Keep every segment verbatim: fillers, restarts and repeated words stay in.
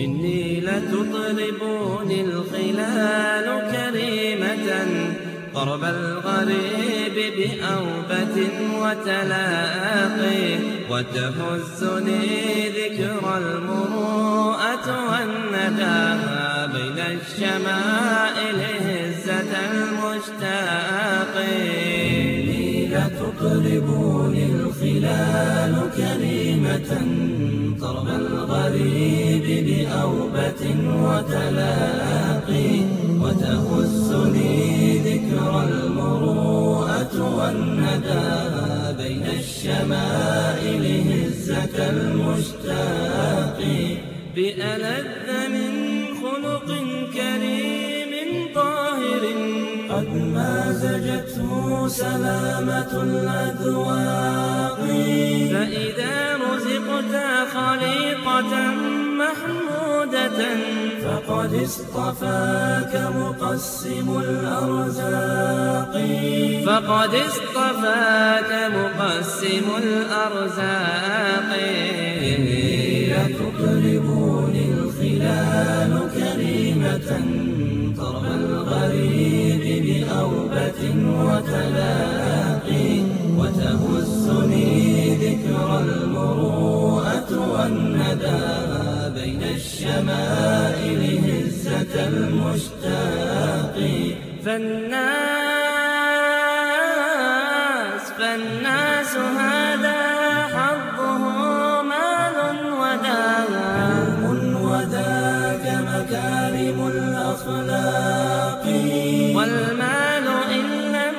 إني لتطربني الخلال كريمة قرب الغريب بأوبة وتلاقي، وتهزني ذكرى المروءة والندى بين الشمائل هزة المشتاق. إني لتطربني الخلال كريمة قرب الغريب بأوبة وتلاقي، وتهزني ذكرى المروءة والندى بين الشمائل هزة المشتاق. بألذ من خلق كريم طاهر قد مازجته سلامة الأذواق، فإذا رزقت خليقة محمودة فقد اصطفاك مقسم الأرزاق. فقد اصطفاك مقسم الأرزاق. إني لتطربني الخلال كريمة قرب الغريب بأوبة وتلاقي، وتهزني ذكرى المروءة والندى بين الشمائل هزة المشتاق. فالناس فالناس هذا حظه مال وذاك علم وذاك مكارم الأخلاق، والمال إن لم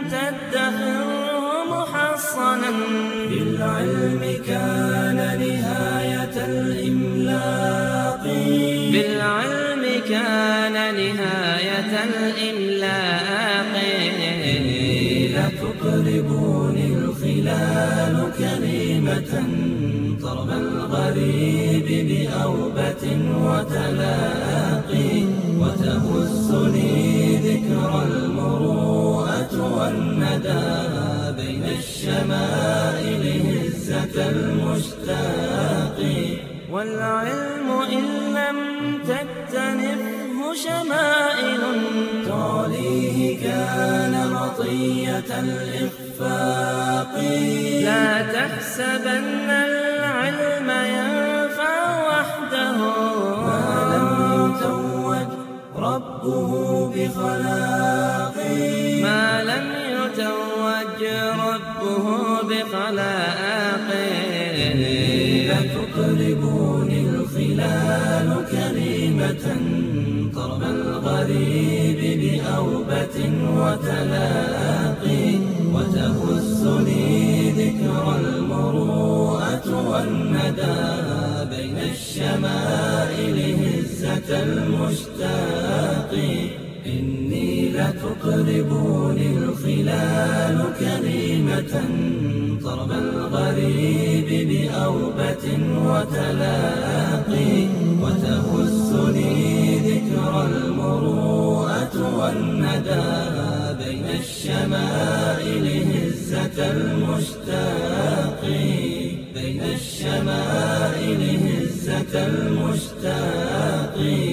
تدخره محصنا بالعلم كان نهاية الإملاق. بالعلم كان نهاية الإملاق. إني لتطربني الخلال كريمة قرب الغريب بأوبة وتلاقي، وتهزني ذكرى المروءة والندى بين الشمائل هزة المشتاق. والعلم إن لم تكتنفه شمائل تعليه كان مطية الإخفاق. لا تحسبن العلم ينفع وحده ما لم يتوج ربه بخلاق. ما لم يتوج ربه بخلاق. إني لتطربني الخلال كريمة قرب الغريب بأوبة وتلاقي، وتهزني ذكرى المروءة والندى بين الشمائل هزة المشتاق. إني لتطربني الخلال كريمة قرب الغريب بأوبة وتلاقي، وتهزني ذكرى المروءة والندى بين الشمائل هزة المشتاق. بين الشمائل هزة المشتاق.